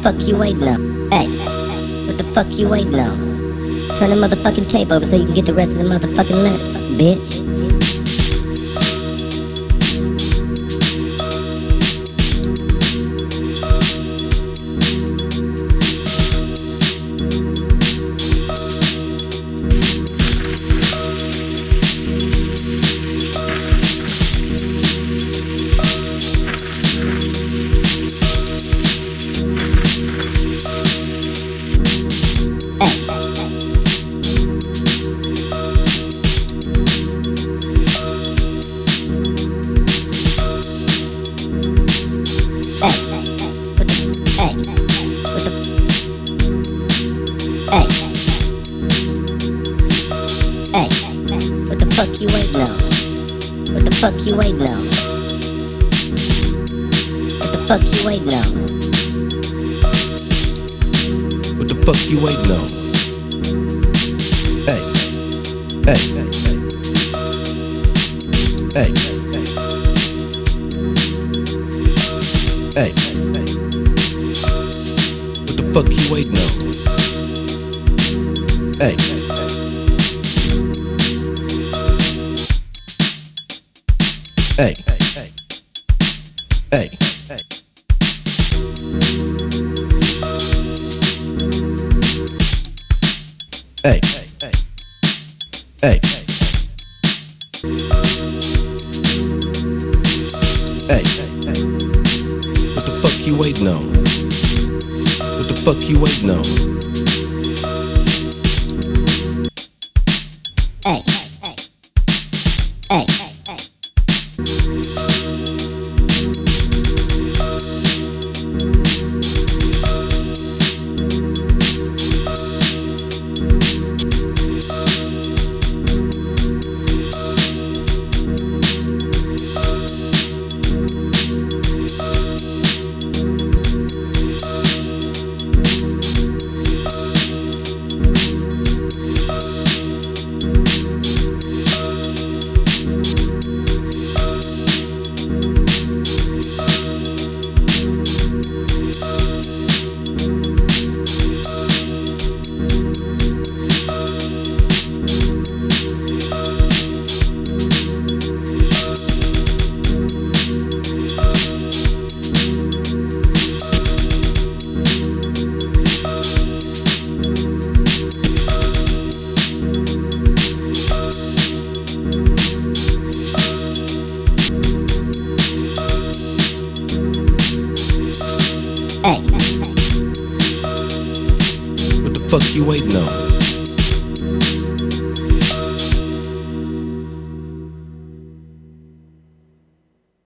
fuck you waiting on? Hey, what the fuck you waiting on? Turn the motherfucking tape over so you can get the rest of the motherfucking letters, bitch. What the fuck you waiting on? What the fuck you waiting on? What the fuck you waiting on? What the fuck you waiting on? Hey, hey, hey, hey. What the fuck you waiting on? Hey. Hey, hey, hey, hey. Hey, hey, hey, what the fuck you waiting on? What the fuck you waiting on? Hey, hey, hey. What the fuck you waiting on?